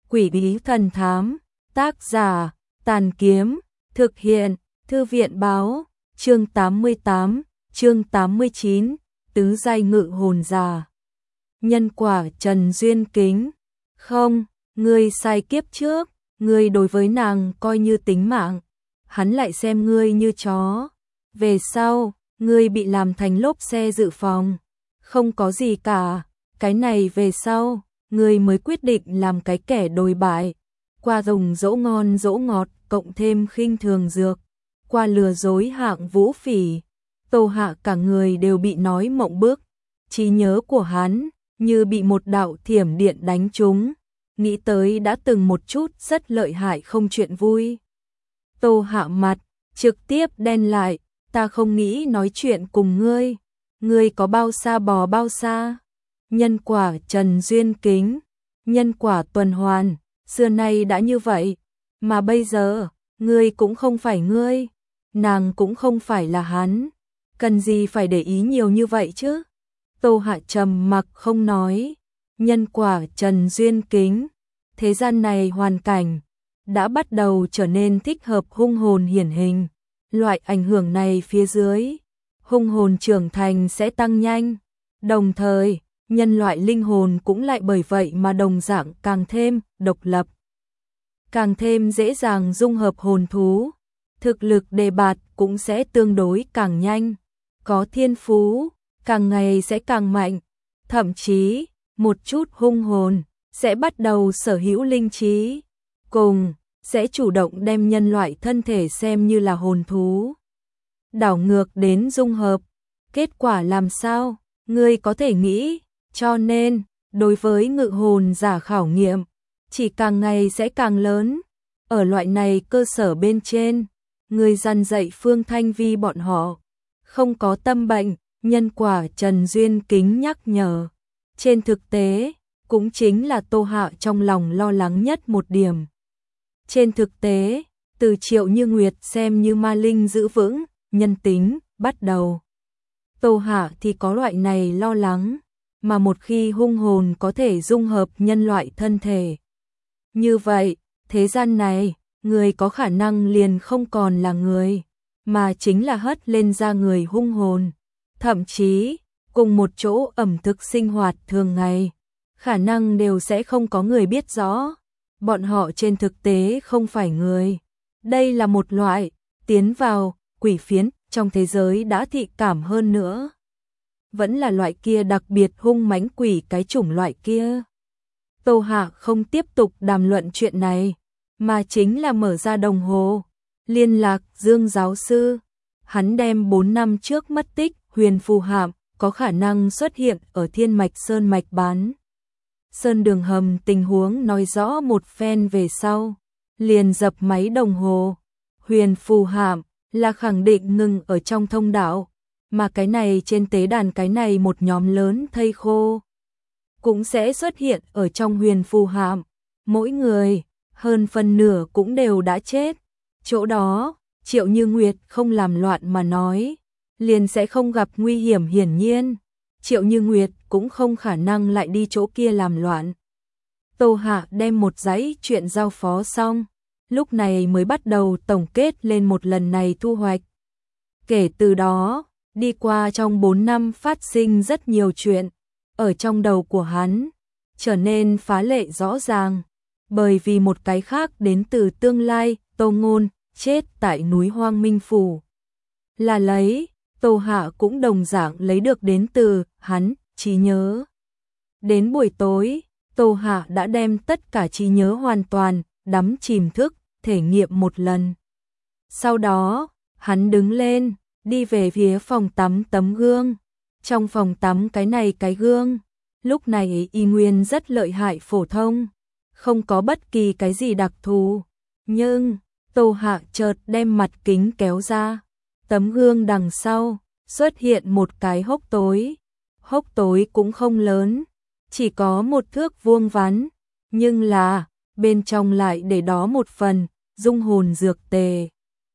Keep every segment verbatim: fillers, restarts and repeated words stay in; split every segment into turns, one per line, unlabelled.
Quỷ bí thần thám, tác giả, Tàn Kiếm, thực hiện, Thư viện báo, chương tám mươi tám, chương tám mươi chín, tứ giai ngự hồn giả. Nhân quả Trần Duyên Kính, không, ngươi sai kiếp trước, ngươi đối với nàng coi như tính mạng, hắn lại xem ngươi như chó. Về sau, ngươi bị làm thành lốp xe dự phòng, không có gì cả, cái này về sau, ngươi mới quyết định làm cái kẻ đồi bại, qua dùng dỗ ngon dỗ ngọt, cộng thêm khinh thường dược, qua lừa dối hạng vũ phỉ. Tô Hạ cả người đều bị nói mộng bức, trí nhớ của hắn như bị một đạo thiểm điện đánh trúng, nghĩ tới đã từng một chút rất lợi hại không chuyện vui. Tô Hạ mặt trực tiếp đen lại, ta không nghĩ nói chuyện cùng ngươi, ngươi có bao xa bò bao xa. Nhân quả Trần Duyên Kính, nhân quả tuần hoàn, xưa nay đã như vậy, mà bây giờ, ngươi cũng không phải ngươi, nàng cũng không phải là hắn, cần gì phải để ý nhiều như vậy chứ. Tô Hạ trầm mặc không nói, nhân quả Trần Duyên Kính, thế gian này hoàn cảnh đã bắt đầu trở nên thích hợp hung hồn hiển hình, loại ảnh hưởng này phía dưới, hung hồn trưởng thành sẽ tăng nhanh, đồng thời, nhân loại linh hồn cũng lại bởi vậy mà đồng dạng càng thêm độc lập, càng thêm dễ dàng dung hợp hồn thú, thực lực đề bạt cũng sẽ tương đối càng nhanh, có thiên phú, càng ngày sẽ càng mạnh, thậm chí, một chút hung hồn, sẽ bắt đầu sở hữu linh trí, cùng, sẽ chủ động đem nhân loại thân thể xem như là hồn thú. Đảo ngược đến dung hợp, kết quả làm sao, ngươi có thể nghĩ, cho nên, đối với ngự hồn giả khảo nghiệm, chỉ càng ngày sẽ càng lớn, ở loại này cơ sở bên trên, ngươi dăn dạy Phương Thanh Vi bọn họ, không có tâm bệnh. Nhân quả Trần Duyên Kính nhắc nhở, trên thực tế, cũng chính là Tô Hạ trong lòng lo lắng nhất một điểm. Trên thực tế, từ Triệu Như Nguyệt xem như ma linh giữ vững, nhân tính, bắt đầu. Tô Hạ thì có loại này lo lắng, mà một khi hung hồn có thể dung hợp nhân loại thân thể. Như vậy, thế gian này, người có khả năng liền không còn là người, mà chính là hất lên ra người hung hồn. Thậm chí, cùng một chỗ ẩm thực sinh hoạt thường ngày, khả năng đều sẽ không có người biết rõ. Bọn họ trên thực tế không phải người. Đây là một loại, tiến vào, quỷ phiến, trong thế giới đã thị cảm hơn nữa. Vẫn là loại kia đặc biệt hung mãnh quỷ cái chủng loại kia. Tô Hạ không tiếp tục đàm luận chuyện này, mà chính là mở ra đồng hồ, liên lạc Dương giáo sư. Hắn đem bốn năm trước mất tích Huyền Phù Hạm có khả năng xuất hiện ở Thiên Mạch Sơn Mạch bán. Sơn đường hầm tình huống nói rõ một phen về sau, liền dập máy đồng hồ. Huyền Phù Hạm là khẳng định ngừng ở trong thông đạo, mà cái này trên tế đàn cái này một nhóm lớn thây khô cũng sẽ xuất hiện ở trong Huyền Phù Hạm. Mỗi người, hơn phân nửa cũng đều đã chết. Chỗ đó, Triệu Như Nguyệt không làm loạn mà nói, liền sẽ không gặp nguy hiểm hiển nhiên. Triệu Như Nguyệt cũng không khả năng lại đi chỗ kia làm loạn. Tô Hạ đem một dãy chuyện giao phó xong, lúc này mới bắt đầu tổng kết lên một lần này thu hoạch. Kể từ đó, đi qua trong bốn năm phát sinh rất nhiều chuyện, ở trong đầu của hắn, trở nên phá lệ rõ ràng, bởi vì một cái khác đến từ tương lai, Tô Ngôn, chết tại núi Hoang Minh Phủ. Là lấy, Tô Hạ cũng đồng dạng lấy được đến từ hắn, trí nhớ. Đến buổi tối, Tô Hạ đã đem tất cả trí nhớ hoàn toàn, đắm chìm thức, thể nghiệm một lần. Sau đó, hắn đứng lên, đi về phía phòng tắm tấm gương. Trong phòng tắm cái này cái gương, lúc này y nguyên rất lợi hại phổ thông, không có bất kỳ cái gì đặc thù. Nhưng, Tô Hạ chợt đem mặt kính kéo ra, tấm gương đằng sau xuất hiện một cái hốc tối. Hốc tối cũng không lớn, chỉ có một thước vuông vắn, nhưng là bên trong lại để đó một phần dung hồn dược tề.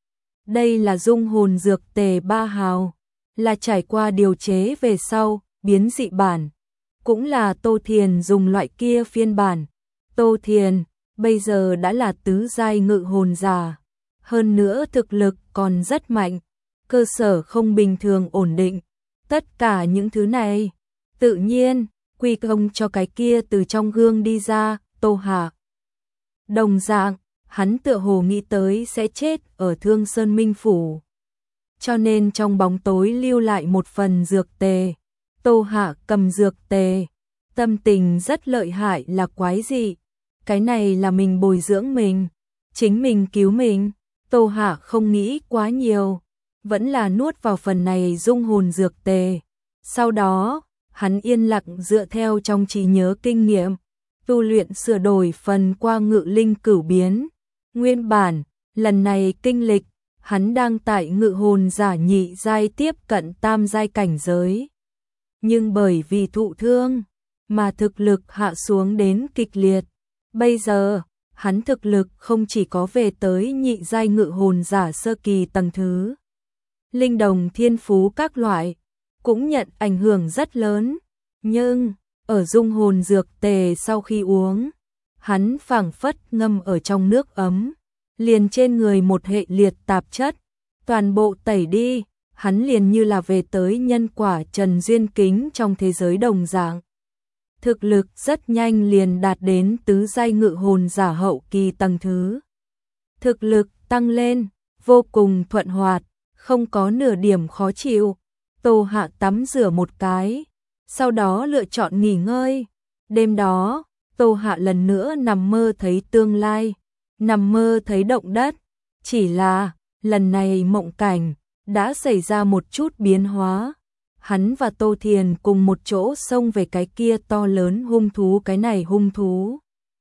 Đây là dung hồn dược tề ba hào, là trải qua điều chế về sau, biến dị bản, cũng là Tô Thiền dùng loại kia phiên bản. Tô Thiền bây giờ đã là tứ giai ngự hồn giả, hơn nữa thực lực còn rất mạnh, cơ sở không bình thường ổn định. Tất cả những thứ này, tự nhiên, quy công cho cái kia từ trong gương đi ra, Tô Hạ. Đồng dạng, hắn tựa hồ nghĩ tới sẽ chết ở Thương Sơn Minh Phủ. Cho nên trong bóng tối lưu lại một phần dược tề. Tô Hạ cầm dược tề, tâm tình rất lợi hại là quái dị. Cái này là mình bồi dưỡng mình, chính mình cứu mình. Tô Hạ không nghĩ quá nhiều, vẫn là nuốt vào phần này dung hồn dược tề. Sau đó, hắn yên lặng dựa theo trong trí nhớ kinh nghiệm, tu luyện sửa đổi phần qua ngự linh cửu biến. Nguyên bản, lần này kinh lịch, hắn đang tại ngự hồn giả nhị giai tiếp cận tam giai cảnh giới. Nhưng bởi vì thụ thương, mà thực lực hạ xuống đến kịch liệt. Bây giờ, hắn thực lực không chỉ có về tới nhị giai ngự hồn giả sơ kỳ tầng thứ. Linh đồng thiên phú các loại, cũng nhận ảnh hưởng rất lớn. Nhưng, ở dung hồn dược tề sau khi uống, hắn phảng phất ngâm ở trong nước ấm, liền trên người một hệ liệt tạp chất, toàn bộ tẩy đi, hắn liền như là về tới nhân quả trần duyên kính trong thế giới đồng dạng. Thực lực rất nhanh liền đạt đến tứ giai ngự hồn giả hậu kỳ tầng thứ. Thực lực tăng lên, vô cùng thuận hoạt, không có nửa điểm khó chịu. Tô Hạ tắm rửa một cái, sau đó lựa chọn nghỉ ngơi. Đêm đó, Tô Hạ lần nữa nằm mơ thấy tương lai, nằm mơ thấy động đất. Chỉ là, lần này mộng cảnh đã xảy ra một chút biến hóa. Hắn và Tô Thiền cùng một chỗ xông về cái kia to lớn hung thú. Cái này hung thú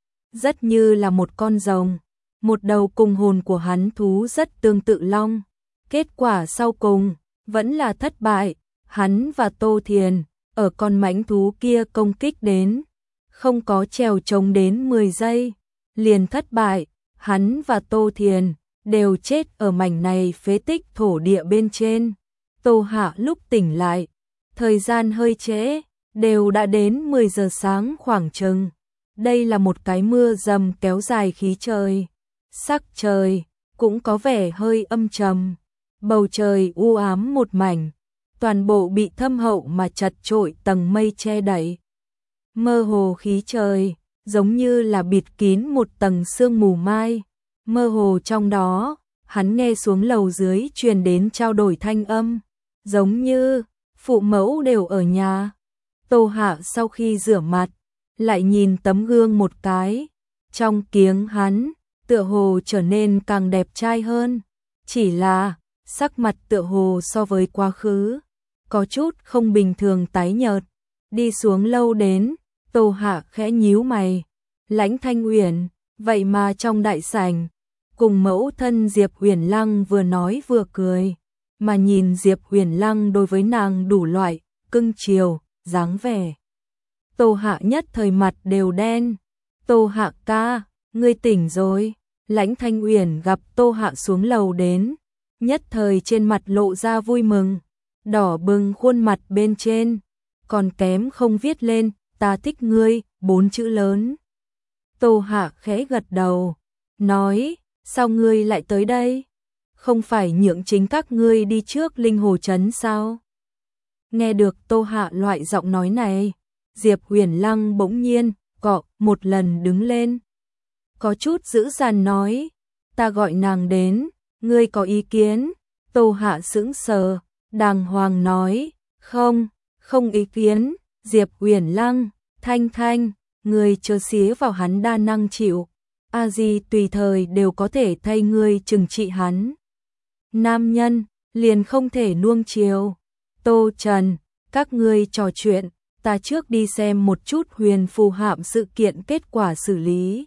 rất như là một con rồng, một đầu cùng hồn của hắn thú rất tương tự long. Kết quả sau cùng vẫn là thất bại. Hắn và Tô Thiền ở con mãnh thú kia công kích đến, không có trèo trống đến mười giây, liền thất bại. Hắn và Tô Thiền đều chết ở mảnh này phế tích thổ địa bên trên. Tô Hạ lúc tỉnh lại, thời gian hơi trễ, đều đã đến mười giờ sáng khoảng chừng. Đây là một cái mưa dầm kéo dài khí trời. Sắc trời cũng có vẻ hơi âm trầm, bầu trời u ám một mảnh, toàn bộ bị thâm hậu mà chật trội tầng mây che đậy. Mơ hồ khí trời, giống như là bịt kín một tầng sương mù mai. Mơ hồ trong đó, hắn nghe xuống lầu dưới truyền đến trao đổi thanh âm, giống như phụ mẫu đều ở nhà. Tô Hạ sau khi rửa mặt, lại nhìn tấm gương một cái, trong kiếng hắn, tựa hồ trở nên càng đẹp trai hơn. Chỉ là, sắc mặt tựa hồ so với quá khứ, có chút không bình thường tái nhợt. Đi xuống lâu đến, Tô Hạ khẽ nhíu mày. Lãnh Thanh Uyển, vậy mà trong đại sảnh, cùng mẫu thân Diệp Huyền Lăng vừa nói vừa cười, mà nhìn Diệp Huyền Lăng đối với nàng đủ loại cưng chiều, dáng vẻ. Tô Hạ nhất thời mặt đều đen. Tô Hạ ca, ngươi tỉnh rồi. Lãnh Thanh Uyển gặp Tô Hạ xuống lầu đến, nhất thời trên mặt lộ ra vui mừng, đỏ bừng khuôn mặt bên trên, còn kém không viết lên ta thích ngươi bốn chữ lớn. Tô Hạ khẽ gật đầu, nói, sao ngươi lại tới đây? Không phải nhượng chính các ngươi đi trước Linh Hồ Trấn sao? Nghe được Tô Hạ loại giọng nói này, Diệp Huyền Lăng bỗng nhiên cọ một lần đứng lên, có chút dữ dằn nói, ta gọi nàng đến, ngươi có ý kiến? Tô Hạ sững sờ, đàng hoàng nói, không, không ý kiến. Diệp Huyền Lăng, Thanh Thanh, ngươi chớ xía vào hắn đa năng chịu, a di tùy thời đều có thể thay ngươi trừng trị hắn. Nam nhân liền không thể nuông chiều. Tô Trần, các ngươi trò chuyện, ta trước đi xem một chút Huyền phù hạm sự kiện kết quả xử lý.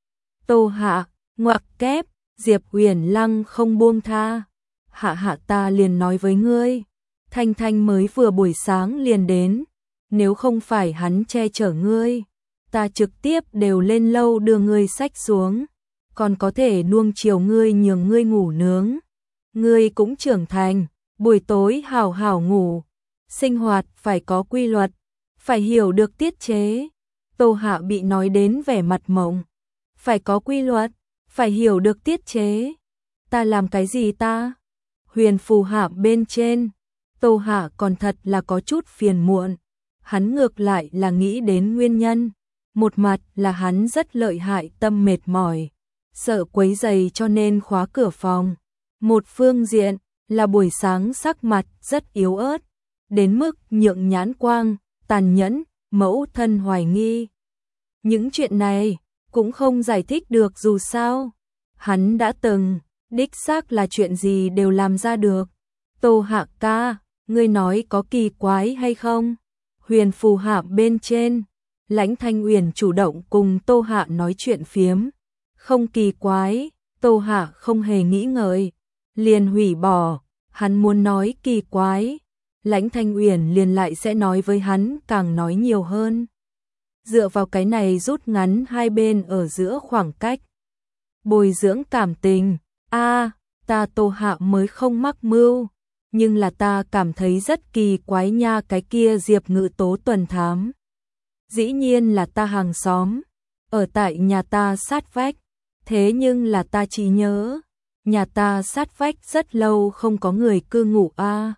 Tô Hạ, ngoặc kép, Diệp Huyền Lăng không buông tha. Hạ hạ ta liền nói với ngươi, Thanh Thanh mới vừa buổi sáng liền đến, nếu không phải hắn che chở ngươi, ta trực tiếp đều lên lâu đưa ngươi xách xuống, còn có thể nuông chiều ngươi nhường ngươi ngủ nướng. Ngươi cũng trưởng thành, buổi tối hảo hảo ngủ, sinh hoạt phải có quy luật, phải hiểu được tiết chế. Tô Hạ bị nói đến vẻ mặt mộng, phải có quy luật, phải hiểu được tiết chế. Ta làm cái gì ta? Huyền phù hạ bên trên, Tô Hạ còn thật là có chút phiền muộn. Hắn ngược lại là nghĩ đến nguyên nhân. Một mặt là hắn rất lợi hại tâm mệt mỏi, sợ quấy rầy cho nên khóa cửa phòng. Một phương diện là buổi sáng sắc mặt rất yếu ớt, đến mức nhượng nhãn quang, tàn nhẫn, mẫu thân hoài nghi. Những chuyện này cũng không giải thích được dù sao. Hắn đã từng, đích xác là chuyện gì đều làm ra được. Tô Hạ ca, ngươi nói có kỳ quái hay không? Huyền phù hạ bên trên, Lãnh Thanh Uyển chủ động cùng Tô Hạ nói chuyện phiếm. Không kỳ quái, Tô Hạ không hề nghĩ ngợi, liền hủy bỏ. Hắn muốn nói kỳ quái, Lãnh Thanh Uyển liền lại sẽ nói với hắn càng nói nhiều hơn. Dựa vào cái này rút ngắn hai bên ở giữa khoảng cách. Bồi dưỡng cảm tình, a ta Tô Hạ mới không mắc mưu, nhưng là ta cảm thấy rất kỳ quái nha, cái kia Diệp Ngự Tố tuần thám. Dĩ nhiên là ta hàng xóm, ở tại nhà ta sát vách, thế nhưng là ta chỉ nhớ, nhà ta sát vách rất lâu không có người cư ngụ a.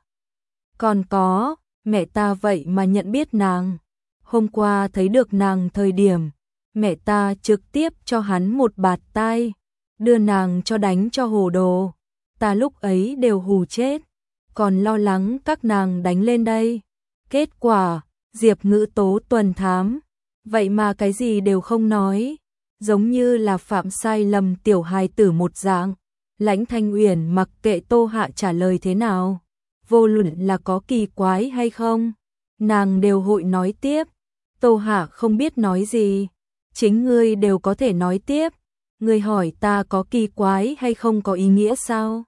Còn có, mẹ ta vậy mà nhận biết nàng. Hôm qua thấy được nàng thời điểm, mẹ ta trực tiếp cho hắn một bạt tai, đưa nàng cho đánh cho hồ đồ. Ta lúc ấy đều hù chết, còn lo lắng các nàng đánh lên đây. Kết quả, Diệp Ngự Tố tuần thám, vậy mà cái gì đều không nói, giống như là phạm sai lầm tiểu hài tử một dạng. Lãnh Thanh Uyển mặc kệ Tô Hạ trả lời thế nào, vô luận là có kỳ quái hay không, nàng đều hội nói tiếp. Tô Hạ không biết nói gì, chính ngươi đều có thể nói tiếp, ngươi hỏi ta có kỳ quái hay không có ý nghĩa sao?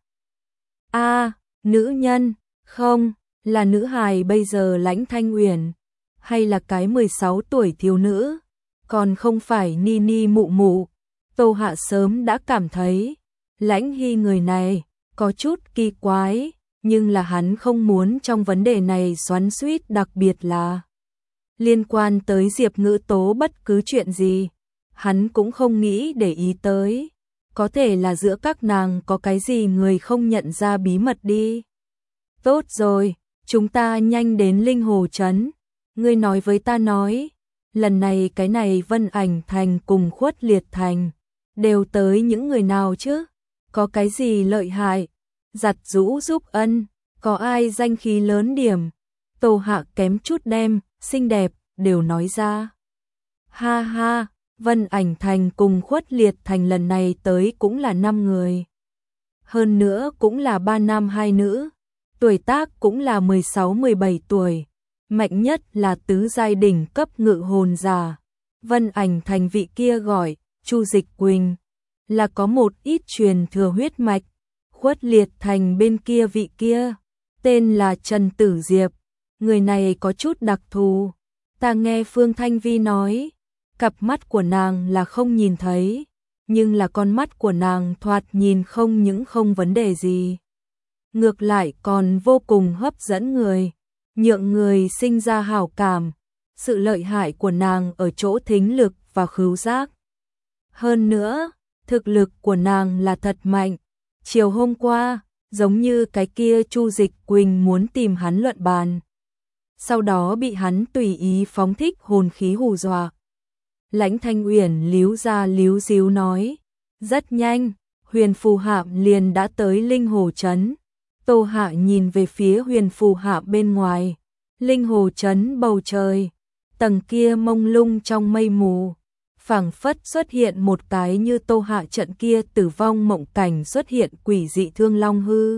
A, nữ nhân, không, là nữ hài bây giờ Lãnh Thanh Uyển, hay là cái mười sáu tuổi thiếu nữ, còn không phải ni ni mụ mụ. Tô Hạ sớm đã cảm thấy, Lãnh Hy người này, có chút kỳ quái, nhưng là hắn không muốn trong vấn đề này xoắn xuýt, đặc biệt là liên quan tới Diệp Ngự Tố bất cứ chuyện gì, hắn cũng không nghĩ để ý tới. Có thể là giữa các nàng có cái gì người không nhận ra bí mật đi. Tốt rồi, chúng ta nhanh đến Linh Hồ Trấn. Ngươi nói với ta nói, lần này cái này Vân Ảnh Thành cùng Khuất Liệt Thành, đều tới những người nào chứ? Có cái gì lợi hại? Giặt rũ giúp ân, có ai danh khí lớn điểm? Tô Hạ kém chút đem, xinh đẹp, đều nói ra. Ha ha, Vân Ảnh Thành cùng Khuất Liệt Thành lần này tới cũng là năm người. Hơn nữa cũng là ba nam hai nữ, tuổi tác cũng là mười sáu mười bảy tuổi. Mạnh nhất là tứ giai đỉnh cấp ngự hồn giả. Vân Ảnh Thành vị kia gọi Chu Dịch Quỳnh, là có một ít truyền thừa huyết mạch. Khuất Liệt Thành bên kia vị kia, tên là Trần Tử Diệp. Người này có chút đặc thù. Ta nghe Phương Thanh Vi nói, cặp mắt của nàng là không nhìn thấy, nhưng là con mắt của nàng thoạt nhìn không những không vấn đề gì, ngược lại còn vô cùng hấp dẫn người, nhượng người sinh ra hảo cảm. Sự lợi hại của nàng ở chỗ thính lực và khứu giác. Hơn nữa, thực lực của nàng là thật mạnh. Chiều hôm qua, giống như cái kia Chu Dịch Quỳnh muốn tìm hắn luận bàn, sau đó bị hắn tùy ý phóng thích hồn khí hù dọa. Lãnh Thanh Uyển líu ra líu díu nói, rất nhanh, Huyền Phù Hạm liền đã tới Linh Hồ Trấn. Tô Hạ nhìn về phía Huyền Phù Hạm bên ngoài, Linh Hồ Trấn bầu trời, tầng kia mông lung trong mây mù, phảng phất xuất hiện một cái như Tô Hạ trận kia tử vong mộng cảnh xuất hiện quỷ dị thương long hư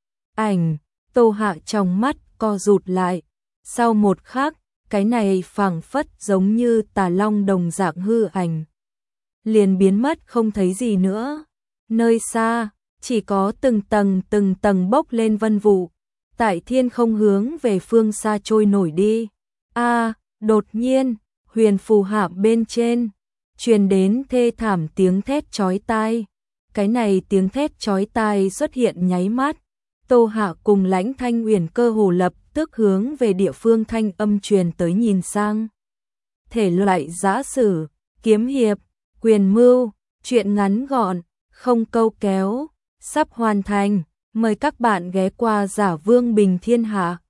ảnh. Tô Hạ trong mắt co rụt lại, sau một khắc, cái này phảng phất giống như tà long đồng dạng hư ảnh, liền biến mất không thấy gì nữa. Nơi xa, chỉ có từng tầng từng tầng bốc lên vân vụ, tại thiên không hướng về phương xa trôi nổi đi. A, đột nhiên, Huyền Phù Hạm bên trên truyền đến thê thảm tiếng thét chói tai. Cái này tiếng thét chói tai xuất hiện nháy mắt, Tô Hạ cùng Lãnh Thanh Uyển cơ hồ lập tức hướng về địa phương thanh âm truyền tới nhìn sang. Thể loại giã sử, kiếm hiệp, quyền mưu, Chuyện ngắn gọn, không câu kéo, sắp hoàn thành. Mời các bạn ghé qua Giả Vương Bình Thiên Hạ.